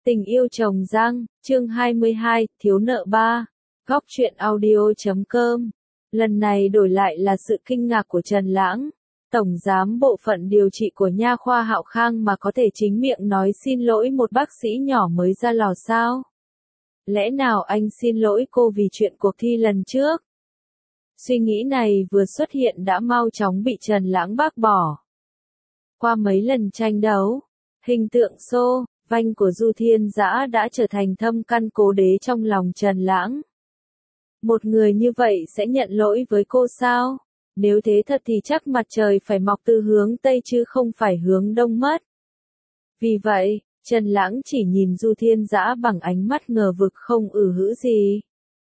Tình yêu chồng răng, chương 22, thiếu nợ 3. Góc truyện audio.com. Lần này đổi lại là sự kinh ngạc của Trần Lãng. Tổng giám bộ phận điều trị của nha khoa Hạo Khang mà có thể chính miệng nói xin lỗi một bác sĩ nhỏ mới ra lò sao? Lẽ nào anh xin lỗi cô vì chuyện cuộc thi lần trước? Suy nghĩ này vừa xuất hiện đã mau chóng bị Trần Lãng bác bỏ. Qua mấy lần tranh đấu, hình tượng xô vanh của Du Thiên Dã đã trở thành thâm căn cố đế trong lòng Trần Lãng. Một người như vậy sẽ nhận lỗi với cô sao? Nếu thế thật thì chắc mặt trời phải mọc từ hướng Tây chứ không phải hướng Đông mất. Vì vậy, Trần Lãng chỉ nhìn Du Thiên Dã bằng ánh mắt ngờ vực không hữ gì.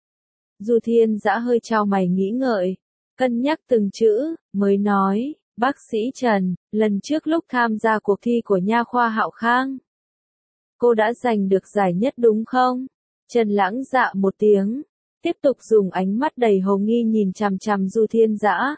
Du Thiên Dã hơi chau mày nghĩ ngợi, cân nhắc từng chữ, mới nói, bác sĩ Trần, lần trước lúc tham gia cuộc thi của nha khoa Hạo Khang, cô đã giành được giải nhất đúng không? Trần Lãng dạ một tiếng, tiếp tục dùng ánh mắt đầy hồ nghi nhìn chằm chằm Du Thiên Dã.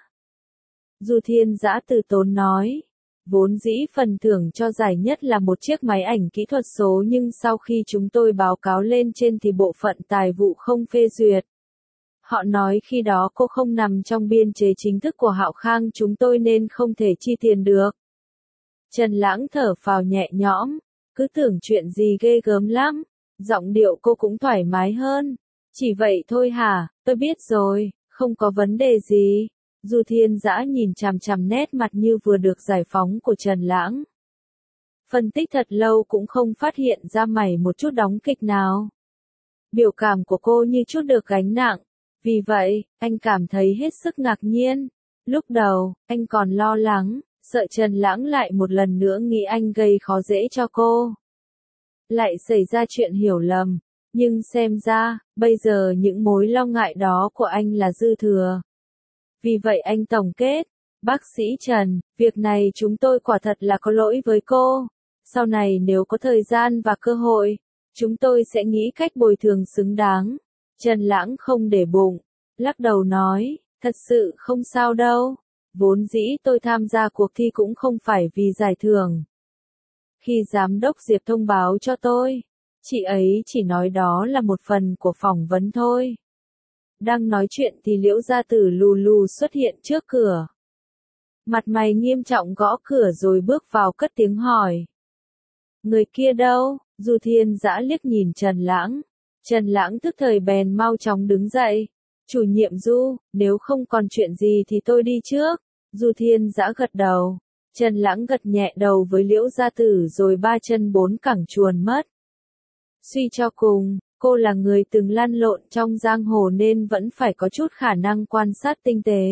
Du Thiên Dã từ tốn nói, vốn dĩ phần thưởng cho giải nhất là một chiếc máy ảnh kỹ thuật số nhưng sau khi chúng tôi báo cáo lên trên thì bộ phận tài vụ không phê duyệt. Họ nói khi đó cô không nằm trong biên chế chính thức của Hạo Khang chúng tôi nên không thể chi tiền được. Trần Lãng thở phào nhẹ nhõm, cứ tưởng chuyện gì ghê gớm lắm, giọng điệu cô cũng thoải mái hơn. Chỉ vậy thôi hả, tôi biết rồi, không có vấn đề gì. Du Thiên Dã nhìn chằm chằm nét mặt như vừa được giải phóng của Trần Lãng. Phân tích thật lâu cũng không phát hiện ra mảy một chút đóng kịch nào. Biểu cảm của cô như chút được gánh nặng. Vì vậy, anh cảm thấy hết sức ngạc nhiên. Lúc đầu, anh còn lo lắng, sợ Trần Lãng lại một lần nữa nghĩ anh gây khó dễ cho cô. Lại xảy ra chuyện hiểu lầm. Nhưng xem ra, bây giờ những mối lo ngại đó của anh là dư thừa. Vì vậy anh tổng kết, bác sĩ Trần, việc này chúng tôi quả thật là có lỗi với cô. Sau này nếu có thời gian và cơ hội, chúng tôi sẽ nghĩ cách bồi thường xứng đáng. Trần Lãng không để bụng, lắc đầu nói, thật sự không sao đâu. Vốn dĩ tôi tham gia cuộc thi cũng không phải vì giải thưởng. Khi giám đốc Diệp thông báo cho tôi, chị ấy chỉ nói đó là một phần của phỏng vấn thôi. Đang nói chuyện thì Liễu Gia Tử lù lù xuất hiện trước cửa. Mặt mày nghiêm trọng gõ cửa rồi bước vào cất tiếng hỏi. Người kia đâu? Du Thiên Dã liếc nhìn Trần Lãng. Trần Lãng tức thời bèn mau chóng đứng dậy. Chủ nhiệm Du, nếu không còn chuyện gì thì tôi đi trước. Du Thiên Dã gật đầu. Trần Lãng gật nhẹ đầu với Liễu Gia Tử rồi ba chân bốn cẳng chuồn mất. Suy cho cùng, cô là người từng lăn lộn trong giang hồ nên vẫn phải có chút khả năng quan sát tinh tế.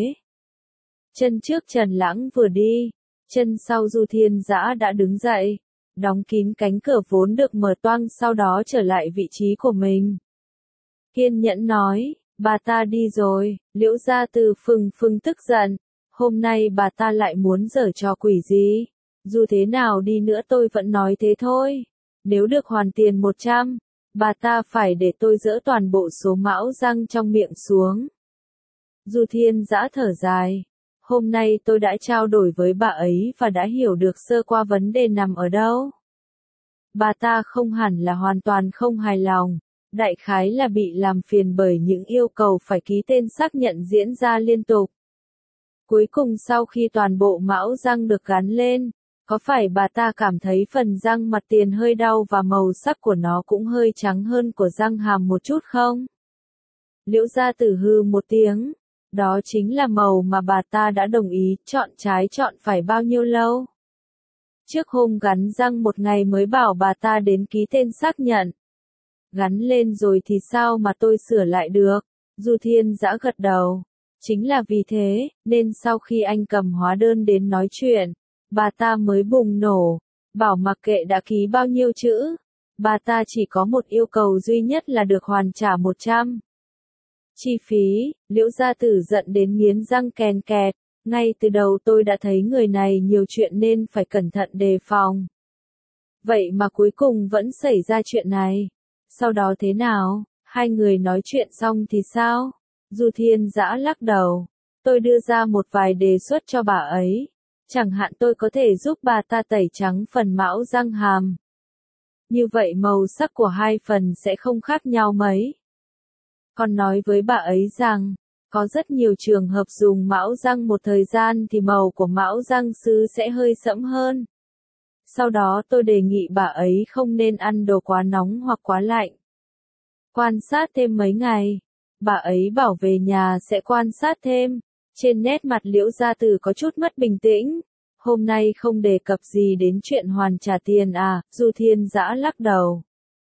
Chân trước Trần Lãng vừa đi, chân sau Du Thiên Dã đã đứng dậy, đóng kín cánh cửa vốn được mở toang sau đó trở lại vị trí của mình. Kiên nhẫn nói, bà ta đi rồi, Liễu Gia Tử phừng phừng tức giận, hôm nay bà ta lại muốn giở trò quỷ gì, dù thế nào đi nữa tôi vẫn nói thế thôi, nếu được hoàn tiền 100, bà ta phải để tôi dỡ toàn bộ số mão răng trong miệng xuống. Du Thiên Dã thở dài, hôm nay tôi đã trao đổi với bà ấy và đã hiểu được sơ qua vấn đề nằm ở đâu. Bà ta không hẳn là hoàn toàn không hài lòng, đại khái là bị làm phiền bởi những yêu cầu phải ký tên xác nhận diễn ra liên tục. Cuối cùng sau khi toàn bộ mão răng được gắn lên, có phải bà ta cảm thấy phần răng mặt tiền hơi đau và màu sắc của nó cũng hơi trắng hơn của răng hàm một chút không? Liễu Gia Tử hừ một tiếng, đó chính là màu mà bà ta đã đồng ý chọn trái chọn phải bao nhiêu lâu. Trước hôm gắn răng một ngày mới bảo bà ta đến ký tên xác nhận. Gắn lên rồi thì sao mà tôi sửa lại được? Du Thiên Dã gật đầu. Chính là vì thế, nên sau khi anh cầm hóa đơn đến nói chuyện, bà ta mới bùng nổ, bảo mặc kệ đã ký bao nhiêu chữ, bà ta chỉ có một yêu cầu duy nhất là được hoàn trả 100. Chi phí, Liễu Gia Tử giận đến nghiến răng kèn kẹt, ngay từ đầu tôi đã thấy người này nhiều chuyện nên phải cẩn thận đề phòng. Vậy mà cuối cùng vẫn xảy ra chuyện này. Sau đó thế nào, hai người nói chuyện xong thì sao? Du Thiên Dã lắc đầu, tôi đưa ra một vài đề xuất cho bà ấy. Chẳng hạn tôi có thể giúp bà ta tẩy trắng phần mão răng hàm. như vậy màu sắc của hai phần sẽ không khác nhau mấy. Còn nói với bà ấy rằng, có rất nhiều trường hợp dùng mão răng một thời gian thì màu của mão răng sứ sẽ hơi sẫm hơn. Sau đó tôi đề nghị bà ấy không nên ăn đồ quá nóng hoặc quá lạnh. Quan sát thêm mấy ngày, bà ấy bảo về nhà sẽ quan sát thêm. Trên nét mặt Liễu Gia Tử có chút mất bình tĩnh. Hôm nay không đề cập gì đến chuyện hoàn trả tiền à, Du Thiên Dã lắc đầu.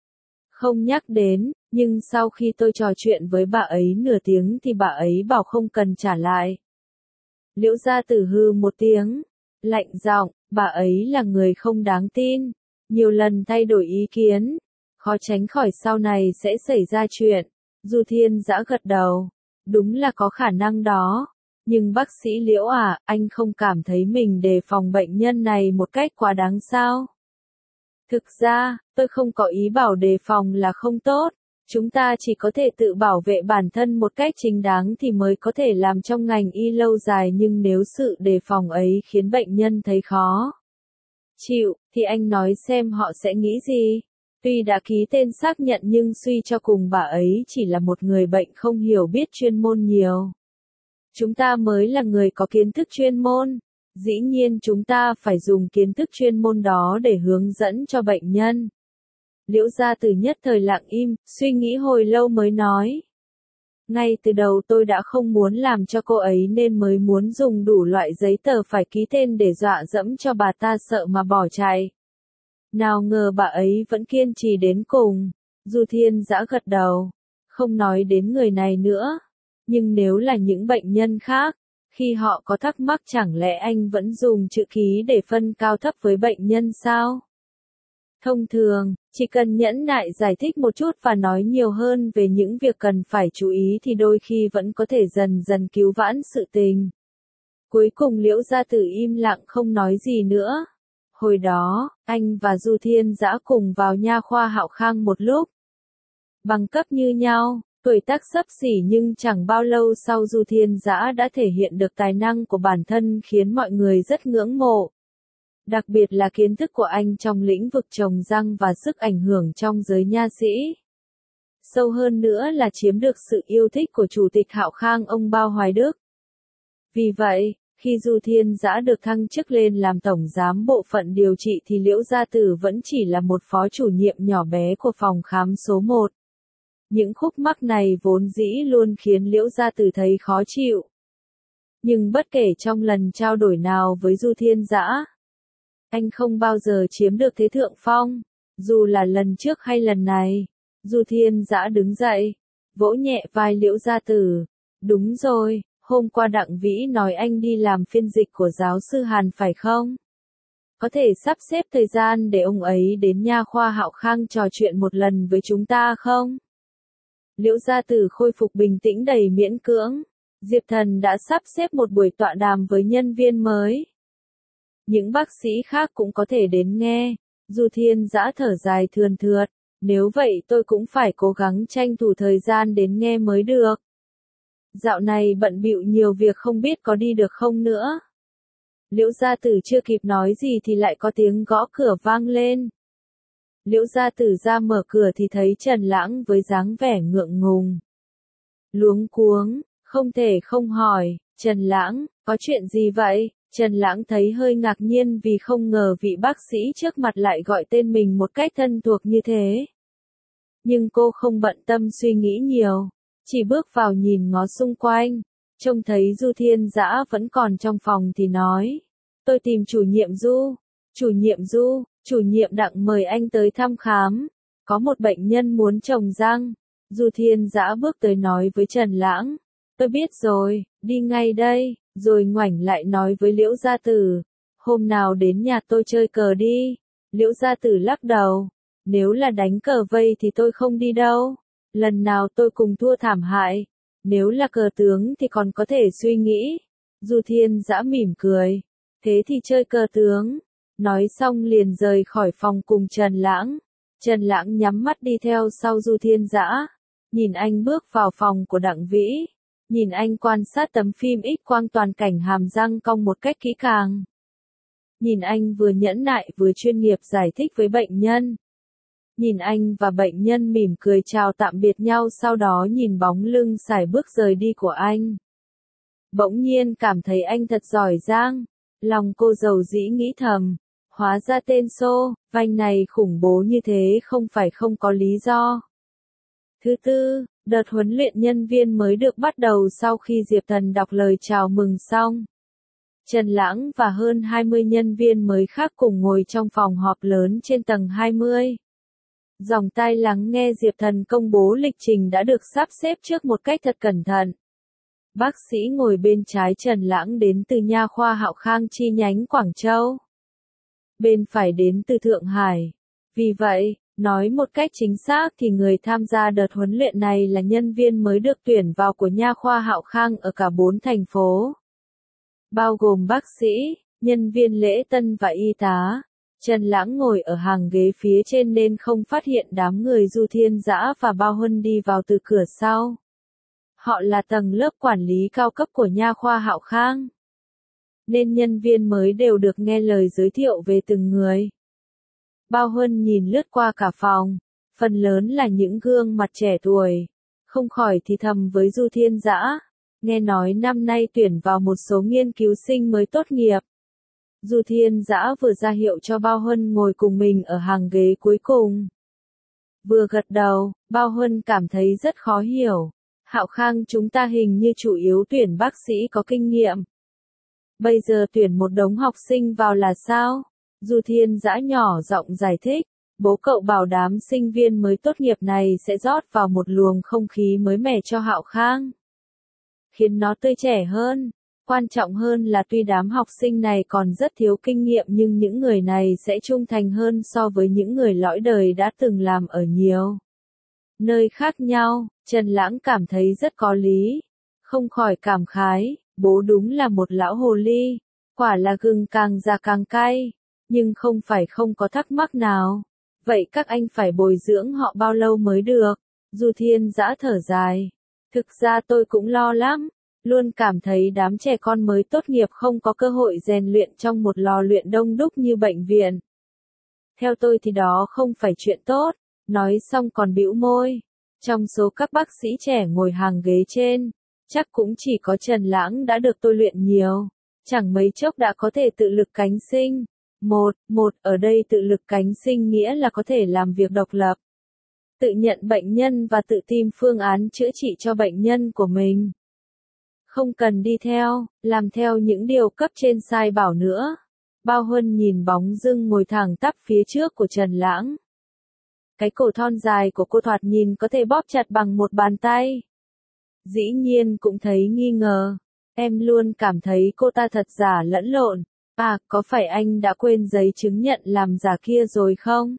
Không nhắc đến, nhưng sau khi tôi trò chuyện với bà ấy nửa tiếng thì bà ấy bảo không cần trả lại. Liễu Gia Tử hừ một tiếng, lạnh giọng, bà ấy là người không đáng tin, nhiều lần thay đổi ý kiến, khó tránh khỏi sau này sẽ xảy ra chuyện. Du Thiên Dã gật đầu, đúng là có khả năng đó. Nhưng bác sĩ Liễu à, anh không cảm thấy mình đề phòng bệnh nhân này một cách quá đáng sao? Thực ra, tôi không có ý bảo đề phòng là không tốt. Chúng ta chỉ có thể tự bảo vệ bản thân một cách chính đáng thì mới có thể làm trong ngành y lâu dài, nhưng nếu sự đề phòng ấy khiến bệnh nhân thấy khó chịu, thì anh nói xem họ sẽ nghĩ gì? Tuy đã ký tên xác nhận nhưng suy cho cùng bà ấy chỉ là một người bệnh không hiểu biết chuyên môn nhiều. Chúng ta mới là người có kiến thức chuyên môn. Dĩ nhiên chúng ta phải dùng kiến thức chuyên môn đó để hướng dẫn cho bệnh nhân. Liễu Gia Tử nhất thời lặng im, suy nghĩ hồi lâu mới nói. Ngay từ đầu tôi đã không muốn làm cho cô ấy nên mới muốn dùng đủ loại giấy tờ phải ký tên để dọa dẫm cho bà ta sợ mà bỏ chạy. Nào ngờ bà ấy vẫn kiên trì đến cùng. Du Thiên Dã gật đầu. Không nói đến người này nữa. Nhưng nếu là những bệnh nhân khác, khi họ có thắc mắc chẳng lẽ anh vẫn dùng chữ ký để phân cao thấp với bệnh nhân sao? Thông thường, chỉ cần nhẫn nại giải thích một chút và nói nhiều hơn về những việc cần phải chú ý thì đôi khi vẫn có thể dần dần cứu vãn sự tình. Cuối cùng Liễu Gia Tử im lặng không nói gì nữa. Hồi đó, anh và Du Thiên Dã cùng vào nha khoa Hạo Khang một lúc. Bằng cấp như nhau, tuổi tác xấp xỉ, nhưng chẳng bao lâu sau Du Thiên Dã đã thể hiện được tài năng của bản thân khiến mọi người rất ngưỡng mộ. Đặc biệt là kiến thức của anh trong lĩnh vực trồng răng và sức ảnh hưởng trong giới nha sĩ. Sâu hơn nữa là chiếm được sự yêu thích của Chủ tịch Hạo Khang ông Bao Hoài Đức. Vì vậy, khi Du Thiên Dã được thăng chức lên làm tổng giám bộ phận điều trị thì Liễu Gia Tử vẫn chỉ là một phó chủ nhiệm nhỏ bé của phòng khám số 1. Những khúc mắc này vốn dĩ luôn khiến Liễu Gia Tử thấy khó chịu. Nhưng bất kể trong lần trao đổi nào với Du Thiên Dã, anh không bao giờ chiếm được thế thượng phong. Dù là lần trước hay lần này, Du Thiên Dã đứng dậy, vỗ nhẹ vai Liễu Gia Tử. Đúng rồi, hôm qua Đặng Vĩ nói anh đi làm phiên dịch của giáo sư Hàn phải không? Có thể sắp xếp thời gian để ông ấy đến nha khoa Hạo Khang trò chuyện một lần với chúng ta không? Liễu Gia Tử khôi phục bình tĩnh đầy miễn cưỡng. Diệp Thần đã sắp xếp một buổi tọa đàm với nhân viên mới. Những bác sĩ khác cũng có thể đến nghe. Du Thiên Dã thở dài thườn thượt. Nếu vậy tôi cũng phải cố gắng tranh thủ thời gian đến nghe mới được. Dạo này bận bịu nhiều việc không biết có đi được không nữa. Liễu Gia Tử chưa kịp nói gì thì lại có tiếng gõ cửa vang lên. Liễu Gia Tử ra mở cửa thì thấy Trần Lãng với dáng vẻ ngượng ngùng. Luống cuống, không thể không hỏi, Trần Lãng, có chuyện gì vậy? Trần Lãng thấy hơi ngạc nhiên vì không ngờ vị bác sĩ trước mặt lại gọi tên mình một cách thân thuộc như thế. Nhưng cô không bận tâm suy nghĩ nhiều, chỉ bước vào nhìn ngó xung quanh, trông thấy Du Thiên Dã vẫn còn trong phòng thì nói. Tôi tìm chủ nhiệm Du. Chủ nhiệm Du, chủ nhiệm Đặng mời anh tới thăm khám. Có một bệnh nhân muốn trồng răng. Du Thiên Dã bước tới nói với Trần Lãng. Tôi biết rồi, đi ngay đây, rồi ngoảnh lại nói với Liễu Gia Tử. Hôm nào đến nhà tôi chơi cờ đi. Liễu Gia Tử lắc đầu. Nếu là đánh cờ vây thì tôi không đi đâu. Lần nào tôi cùng thua thảm hại. Nếu là cờ tướng thì còn có thể suy nghĩ. Du Thiên Dã mỉm cười. Thế thì chơi cờ tướng. Nói xong liền rời khỏi phòng cùng Trần Lãng. Trần Lãng nhắm mắt đi theo sau Du Thiên Dã. Nhìn anh bước vào phòng của Đặng Vĩ. Nhìn anh quan sát tấm phim X quang toàn cảnh hàm răng cong một cách kỹ càng. Nhìn anh vừa nhẫn nại vừa chuyên nghiệp giải thích với bệnh nhân. Nhìn anh và bệnh nhân mỉm cười chào tạm biệt nhau, sau đó nhìn bóng lưng sải bước rời đi của anh. Bỗng nhiên cảm thấy anh thật giỏi giang. Lòng cô dầu dĩ nghĩ thầm. Hóa ra tên Xô Vanh này khủng bố như thế không phải không có lý do. Thứ tư, đợt huấn luyện nhân viên mới được bắt đầu sau khi Diệp Thần đọc lời chào mừng xong. Trần Lãng và hơn 20 nhân viên mới khác cùng ngồi trong phòng họp lớn trên tầng 20. Dòng tai lắng nghe Diệp Thần công bố lịch trình đã được sắp xếp trước một cách thật cẩn thận. Bác sĩ ngồi bên trái Trần Lãng đến từ Nha khoa Hạo Khang chi nhánh Quảng Châu. Bên phải đến từ Thượng Hải. Vì vậy, nói một cách chính xác thì người tham gia đợt huấn luyện này là nhân viên mới được tuyển vào của Nha khoa Hạo Khang ở cả 4 thành phố. Bao gồm bác sĩ, nhân viên lễ tân và y tá. Trần Lãng ngồi ở hàng ghế phía trên nên không phát hiện đám người Du Thiên Dã và Bao Huân đi vào từ cửa sau. Họ là tầng lớp quản lý cao cấp của Nha khoa Hạo Khang. Nên nhân viên mới đều được nghe lời giới thiệu về từng người. Bao Huân nhìn lướt qua cả phòng, phần lớn là những gương mặt trẻ tuổi. Không khỏi thì thầm với Du Thiên Dã, nghe nói năm nay tuyển vào một số nghiên cứu sinh mới tốt nghiệp. Du Thiên Dã vừa ra hiệu cho Bao Huân ngồi cùng mình ở hàng ghế cuối cùng. Vừa gật đầu, Bao Huân cảm thấy rất khó hiểu. Hạo Khang chúng ta hình như chủ yếu tuyển bác sĩ có kinh nghiệm. Bây giờ tuyển một đống học sinh vào là sao? Du Thiên Dã nhỏ giọng giải thích. Bố cậu bảo đám sinh viên mới tốt nghiệp này sẽ rót vào một luồng không khí mới mẻ cho Hạo Khang. Khiến nó tươi trẻ hơn. Quan trọng hơn là tuy đám học sinh này còn rất thiếu kinh nghiệm nhưng những người này sẽ trung thành hơn so với những người lõi đời đã từng làm ở nhiều nơi khác nhau. Trần Lãng cảm thấy rất có lý. Không khỏi cảm khái, bố đúng là một lão hồ ly. Quả là gừng càng già càng cay. Nhưng không phải không có thắc mắc nào. Vậy các anh phải bồi dưỡng họ bao lâu mới được? Du Thiên Dã thở dài. Thực ra tôi cũng lo lắm. Luôn cảm thấy đám trẻ con mới tốt nghiệp không có cơ hội rèn luyện trong một lò luyện đông đúc như bệnh viện. Theo tôi thì đó không phải chuyện tốt. Nói xong còn bĩu môi. Trong số các bác sĩ trẻ ngồi hàng ghế trên, chắc cũng chỉ có Trần Lãng đã được tôi luyện nhiều. Chẳng mấy chốc đã có thể tự lực cánh sinh. Một ở đây tự lực cánh sinh nghĩa là có thể làm việc độc lập. Tự nhận bệnh nhân và tự tìm phương án chữa trị cho bệnh nhân của mình. Không cần đi theo, làm theo những điều cấp trên sai bảo nữa. Bao Huân nhìn bóng dưng ngồi thẳng tắp phía trước của Trần Lãng. Cái cổ thon dài của cô thoạt nhìn có thể bóp chặt bằng một bàn tay. Dĩ nhiên cũng thấy nghi ngờ. Em luôn cảm thấy cô ta thật giả lẫn lộn. À, có phải anh đã quên giấy chứng nhận làm giả kia rồi không?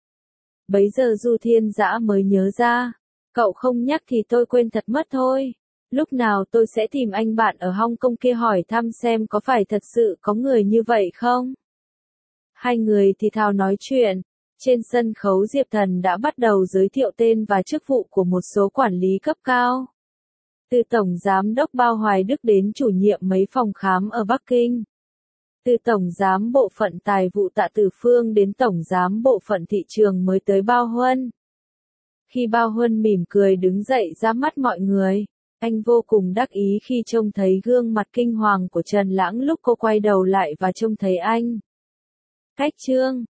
Bấy giờ Du Thiên Dã mới nhớ ra. Cậu không nhắc thì tôi quên thật mất thôi. Lúc nào tôi sẽ tìm anh bạn ở Hong Kong kia hỏi thăm xem có phải thật sự có người như vậy không? Hai người thì thào nói chuyện. Trên sân khấu Diệp Thần đã bắt đầu giới thiệu tên và chức vụ của một số quản lý cấp cao. Từ Tổng Giám đốc Bao Hoài Đức đến chủ nhiệm mấy phòng khám ở Bắc Kinh. Từ Tổng Giám Bộ phận Tài vụ Tạ Tử Phương đến Tổng Giám Bộ phận Thị trường mới tới Bao Huân. Khi Bao Huân mỉm cười đứng dậy ra mắt mọi người, anh vô cùng đắc ý khi trông thấy gương mặt kinh hoàng của Trần Lãng lúc cô quay đầu lại và trông thấy anh. Cách chương